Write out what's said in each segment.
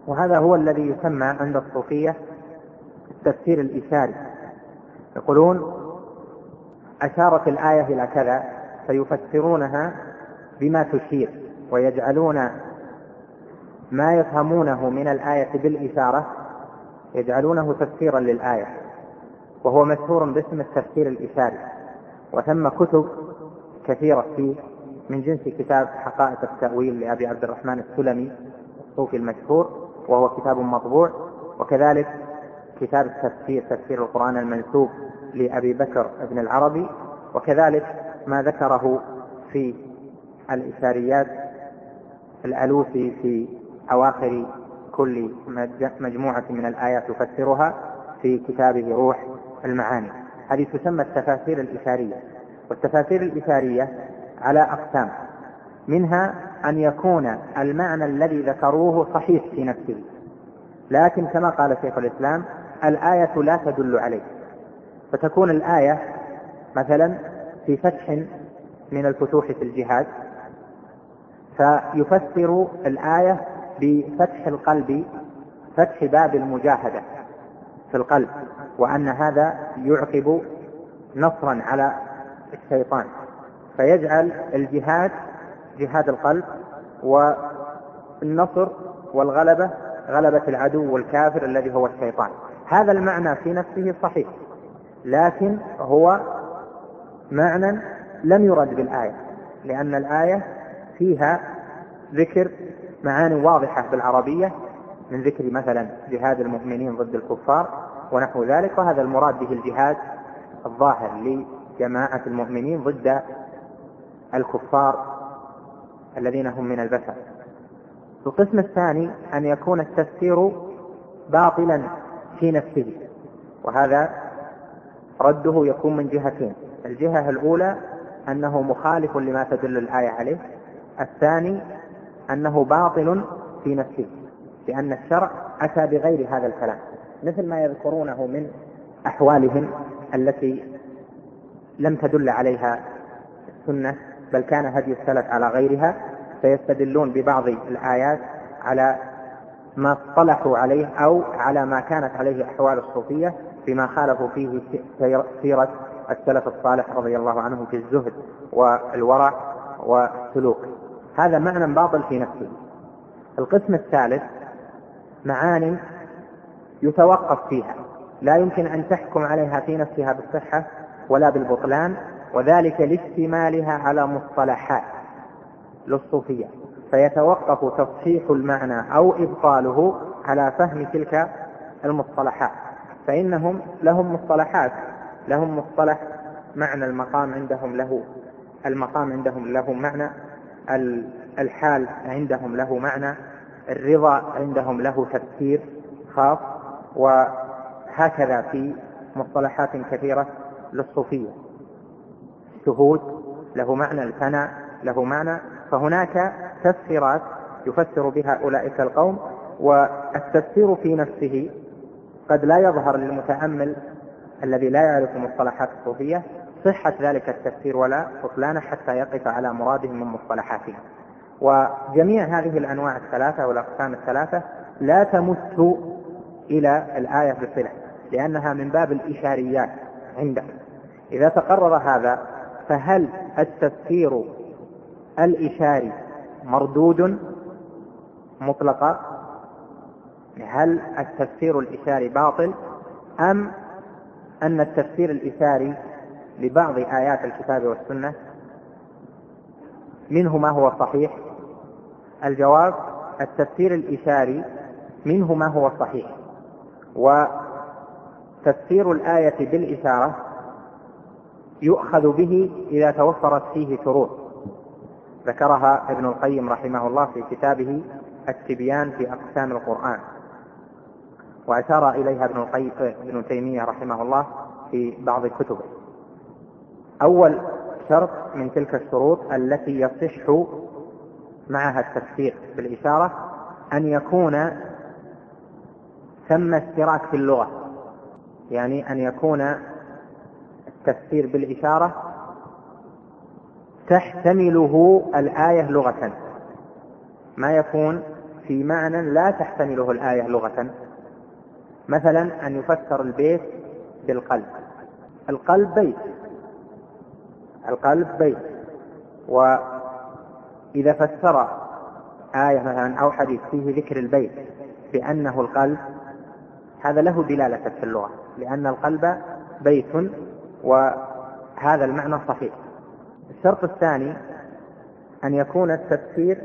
وهذا هو الذي يسمى عند الصوفية التفسير الإشاري. يقولون أشارت الآية إلى كذا فيفسرونها بما تشير، ويجعلون ما يفهمونه من الآية بالإشارة يجعلونه تفسيرا للآية، وهو مشهور باسم التفسير الإشاري. وثم كتب كثيرة فيه من جنس كتاب حقائق التأويل لأبي عبد الرحمن السلمي الصوفي المشهور، وهو كتاب مطبوع، وكذلك كتاب التفسير تفسير القرآن المنسوب لأبي بكر ابن العربي، وكذلك ما ذكره في الإشاريات الألوسي في أواخر كل مجموعة من الآيات يفسرها في كتابه روح المعاني. هذه تسمى التفاسير الإشارية. والتفاسير الإشارية على أقسام، منها أن يكون المعنى الذي ذكروه صحيح في نفسه، لكن كما قال شيخ الإسلام الآية لا تدل عليه، فتكون الآية مثلا في فتح من الفتوح في الجهاد، فيفسر الآية بفتح القلب، فتح باب المجاهدة في القلب، وأن هذا يعقب نصرا على الشيطان، فيجعل الجهاد جهاد القلب، والنصر والغلبة غلبة العدو والكافر الذي هو الشيطان. هذا المعنى في نفسه صحيح، لكن هو معنى لم يرد بالآية، لأن الآية فيها ذكر معاني واضحة بالعربية، من ذكر مثلا جهاد المؤمنين ضد الكفار ونحو ذلك، وهذا المراد به الجهاد الظاهر لجماعة المؤمنين ضد الكفار الذين هم من البشر. القسم الثاني أن يكون التفسير باطلا في نفسه، وهذا رده يكون من جهتين: الجهة الأولى أنه مخالف لما تدل الآية عليه، الثاني أنه باطل في نفسه، لأن الشرع أتى بغير هذا الكلام، مثل ما يذكرونه من أحوالهم التي لم تدل عليها السنة، بل كان هدي السلف على غيرها، فيستدلون ببعض الآيات على ما اصطلحوا عليه أو على ما كانت عليه أحوال الصوفية بما خالفوا فيه سيرة السلف الصالح رضي الله عنهم في الزهد والورع والسلوك. هذا معنى باطل في نفسه. القسم الثالث معاني يتوقف فيها، لا يمكن أن تحكم عليها في نفسها بالصحة ولا بالبطلان، وذلك لاشتمالها على مصطلحات للصوفية، فيتوقف تصحيح المعنى أو إبطاله على فهم تلك المصطلحات. فإنهم لهم مصطلحات، لهم مصطلح معنى المقام عندهم له معنى، الحال عندهم له معنى، الرضا عندهم له تفسير خاص، وهكذا في مصطلحات كثيرة للصوفية. الشهود له معنى، الفناء له معنى، فهناك تفسيرات يفسر بها أولئك القوم. والتفسير في نفسه قد لا يظهر للمتأمل الذي لا يعرف مصطلحات الصوفية صحة ذلك التفسير ولا بطلانه حتى يقف على مرادهم من مصطلحاتهم. وجميع هذه الأنواع الثلاثة والأقسام الثلاثة لا تمت إلى الآية بصلة، لأنها من باب الإشاريات عنده. إذا تقرر هذا، فهل التفسير الإشاري مردود مطلقا؟ هل التفسير الإشاري باطل، أم أن التفسير الإشاري لبعض آيات الكتاب والسنة منه ما هو صحيح؟ الجواب: التفسير الإشاري منه ما هو صحيح، وتفسير الآية بالإشارة يؤخذ به إذا توفرت فيه شروط ذكرها ابن القيم رحمه الله في كتابه التبيان في أقسام القرآن، وأشار إليها ابن تيمية رحمه الله في بعض كتبه. أول شرط من تلك الشروط التي يصح معها التفسير بالإشارة أن يكون ثم اشتراك في اللغة، يعني أن يكون التفسير بالإشارة تحتمله الآية لغة، ما يكون في معنى لا تحتمله الآية لغة، مثلا أن يفسر البيت بالقلب. القلب بيت، القلب بيت، وإذا فسر آية مثلا أو حديث فيه ذكر البيت بأنه القلب، هذا له دلالة في اللغة، لأن القلب بيت، وهذا المعنى صحيح. الشرط الثاني أن يكون التفسير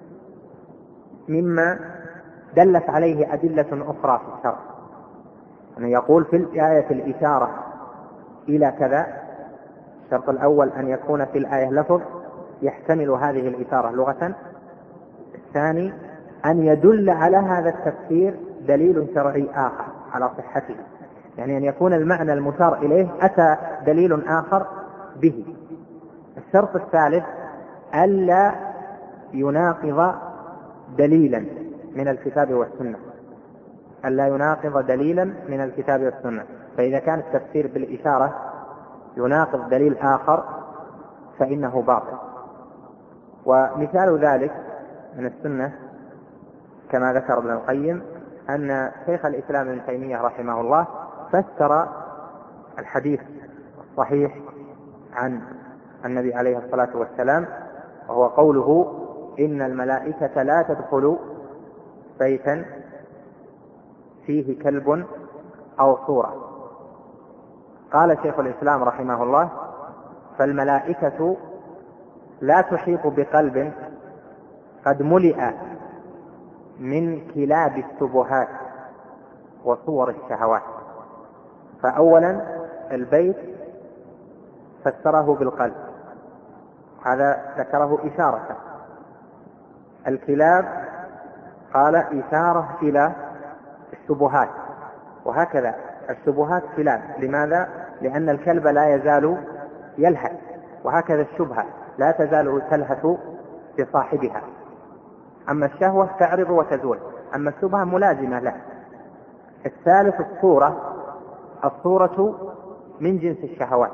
مما دلت عليه أدلة أخرى في الشرع، أن يقول في الآية الإشارة إلى كذا. الشرط الأول أن يكون في الآية لفظ يحتمل هذه الإشارة لغة. الثاني أن يدل على هذا التفسير دليل شرعي آخر على صحته، يعني أن يكون المعنى المشار إليه أتى دليل آخر به. الشرط الثالث ألا يناقض دليلا من الكتاب والسنة، ألا يناقض دليلا من الكتاب والسنة. فإذا كان التفسير بالإشارة يناقض دليل آخر فإنه باطل. ومثال ذلك من السنة كما ذكر ابن القيم أن شيخ الإسلام ابن تيمية رحمه الله فسر الحديث الصحيح عن النبي عليه الصلاة والسلام، وهو قوله إن الملائكة لا تدخل بيتا فيه كلب أو صورة. قال شيخ الإسلام رحمه الله فالملائكة لا تحيط بقلب قد ملئ من كلاب الشبهات وصور الشهوات. فأولا البيت فسره بالقلب، هذا ذكره إشارة. الكلاب قال إشارة إلى الشبهات، وهكذا الشبهات كلاب. لماذا؟ لأن الكلب لا يزال يلهث، وهكذا الشبهة لا تزال تلهث بصاحبها. أما الشهوة تعرض وتزول، أما الشبهة ملازمة له. الثالث الصورة من جنس الشهوات،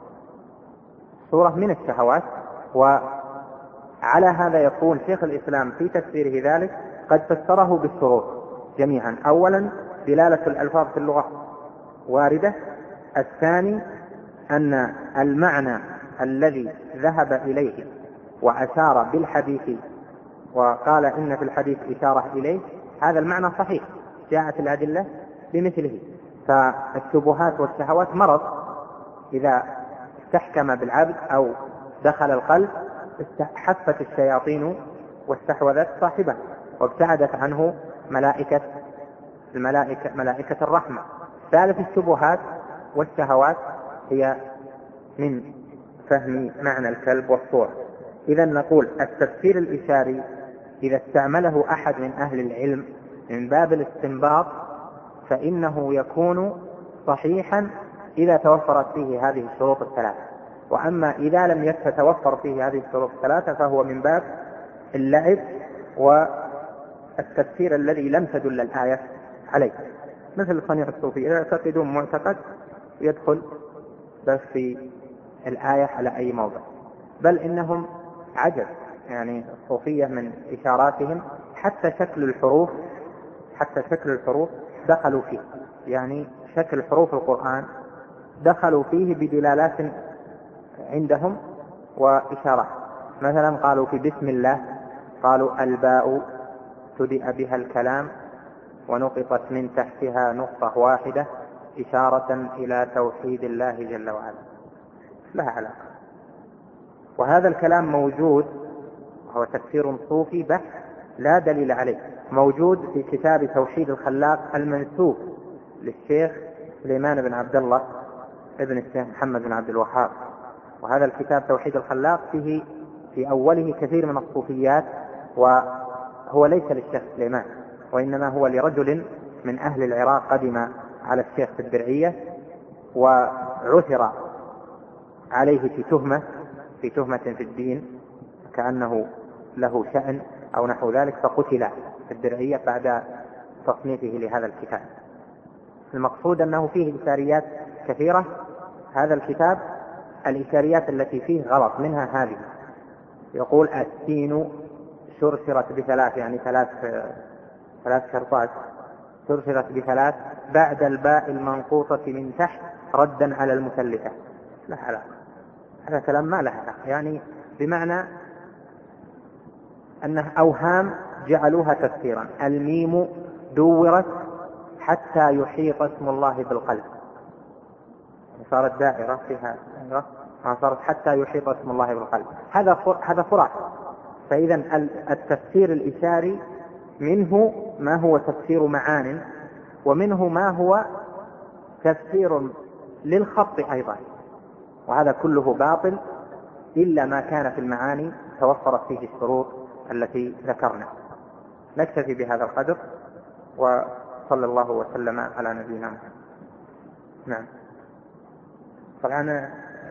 صورة من الشهوات. وعلى هذا يكون شيخ الإسلام في تفسيره ذلك قد فسره بالشروط جميعا. أولا دلالة الألفاظ في اللغة واردة. الثاني أن المعنى الذي ذهب إليه وأشار بالحديث وقال إن في الحديث إشارة إليه هذا المعنى صحيح، جاءت الأدلة بمثله. فالشبهات والشهوات مرض إذا استحكم بالعبد أو دخل القلب حفت الشياطين واستحوذت صاحبه وابتعدت عنه ملائكة الرحمة. ثالث الشبهات والشهوات هي من فهم معنى الكلب والصورة. إذا نقول التفسير الإشاري إذا استعمله أحد من أهل العلم من باب الاستنباط فإنه يكون صحيحا إذا توفرت فيه هذه الشروط الثلاثة. وأما إذا لم يتوفر فيه هذه الشروط الثلاثة فهو من باب اللعب والتفسير الذي لم تدل الآية عليه، مثل صنيع الصوفية يعتقدون معتقد يدخل بس في الآية على أي موضع. بل إنهم عجب، يعني الصوفية من إشاراتهم حتى شكل الحروف دخلوا فيه، يعني شكل حروف القرآن دخلوا فيه بدلالات عندهم وإشارات. مثلا قالوا في بسم الله قالوا الباء ابتدأ بها الكلام ونقطت من تحتها نقطة واحدة إشارة إلى توحيد الله جل وعلا، لها علاقة. وهذا الكلام موجود، وهو تفسير صوفي بحت لا دليل عليه، موجود في كتاب توحيد الخلاق المنسوب للشيخ سليمان بن عبد الله ابن الشيخ محمد بن عبد الوهاب. وهذا الكتاب توحيد الخلاق فيه في أوله كثير من الصوفيات، وهو ليس للشيخ سليمان وإنما هو لرجل من أهل العراق قدم على الشيخ في الدرعية وعثر عليه في تهمة في الدين كأنه له شأن أو نحو ذلك، فقتل في الدرعية بعد تصنيفه لهذا الكتاب. المقصود أنه فيه إشاريات كثيرة. هذا الكتاب الإشاريات التي فيه غلط، منها هذه، يقول السين شرشرت بثلاث، يعني ثلاث شرطات، شرشرت بثلاث بعد الباء المنقوطة من تحت ردا على المثلثة. لا علاقة، هذا كلام ما له علاقة، يعني بمعنى أنه أوهام جعلوها تفسيرا. الميم دورت حتى يحيط اسم الله بالقلب، صارت دائرة فيها دائرة، صارت حتى يحيط اسم الله بالقلب. هذا فرع. فإذا التفسير الإشاري منه ما هو تفسير معان، ومنه ما هو تفسير للخط أيضا، وهذا كله باطل إلا ما كان في المعاني توفرت فيه الشروط التي ذكرنا. نكتفي بهذا القدر، وصلى الله وسلم على نبينا محمد. نعم، طبعا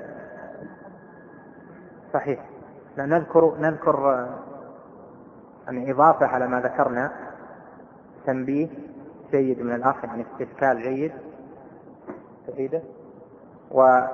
صحيح. نذكر يعني إضافة على ما ذكرنا، تنبيه جيد من الأخ، يعني استشكال جيد تفيده، وهو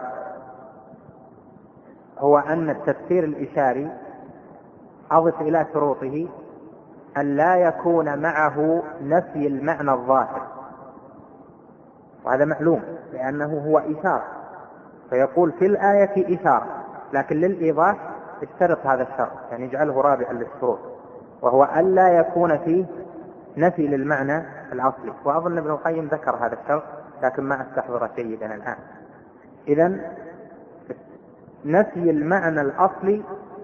أن التفسير الإشاري أضف إلى شروطه أن لا يكون معه نفي المعنى الظاهر، وهذا معلوم لأنه هو إشارة، فيقول في الآية إشارة، لكن للإيضاح اشترط هذا الشرط، يعني يجعله رابعا للشروط، وهو أن لا يكون فيه نفي للمعنى الأصلي. وأظن ابن القيم ذكر هذا الشرط لكن ما استحضر جيدا الآن. إذن نفي المعنى الأصلي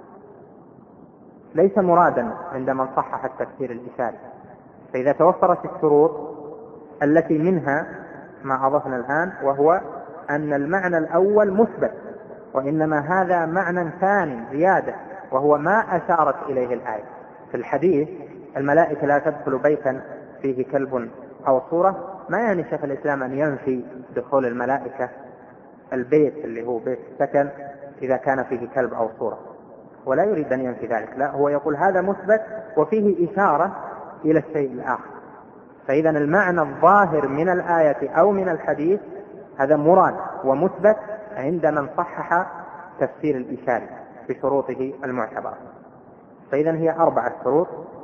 ليس مرادا عند من صحح التفسير الإشاري. فإذا توفرت الشروط التي منها ما أضفنا الآن، وهو أن المعنى الأول مثبت، وإنما هذا معنى ثاني زيادة، وهو ما أشارت إليه الآية. في الحديث الملائكة لا تدخل بيتا فيه كلب أو صورة، ما يعني شيخ الإسلام أن ينفي دخول الملائكة البيت اللي هو بيت السكن إذا كان فيه كلب أو صورة، ولا يريد أن ينفي ذلك، لا، هو يقول هذا مثبت وفيه إشارة إلى الشيء الآخر. فإذا المعنى الظاهر من الآية أو من الحديث هذا مراد ومثبت عند من صحح تفسير الإشاري بشروطه المعتبرة. فإذا هي 4 شروط: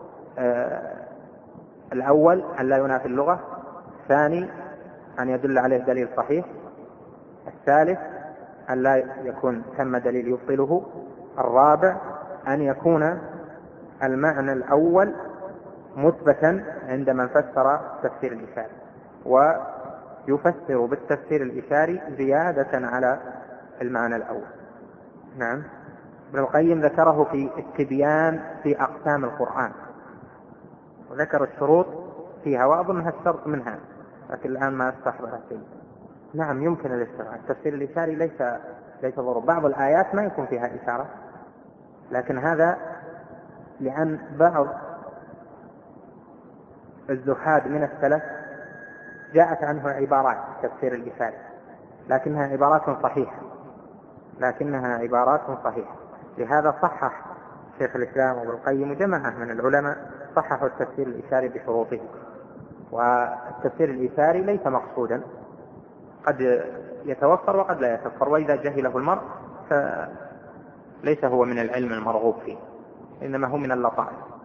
الأول أن لا ينافي اللغة، الثاني أن يدل عليه دليل صحيح، الثالث أن لا يكون ثم دليل يبطله، الرابع أن يكون المعنى الأول مثبتا عند من فسر تفسير الإشاري، ويفسر بالتفسير الإشاري زيادة على المعنى الأول. نعم، ابن القيم ذكره في التبيان في أقسام القرآن، وذكر الشروط فيها، وأظنها الشرط منها، لكن الآن ما استحضرها شيء. نعم، يمكن الاستغراق. التفسير الإشاري ليس ضروري، بعض الآيات ما يكون فيها إشارة، لكن هذا لأن بعض الزهاد من السلف جاءت عنه عبارات تفسير الإشاري، لكنها عبارات صحيحة، لهذا صحح شيخ الإسلام وابن القيم وجماعة من العلماء صححوا التفسير الإشاري بشروطه. والتفسير الإشاري ليس مقصودا، قد يتوفر وقد لا يتوفر، وإذا جهله المرء فليس هو من العلم المرغوب فيه، إنما هو من اللطائف.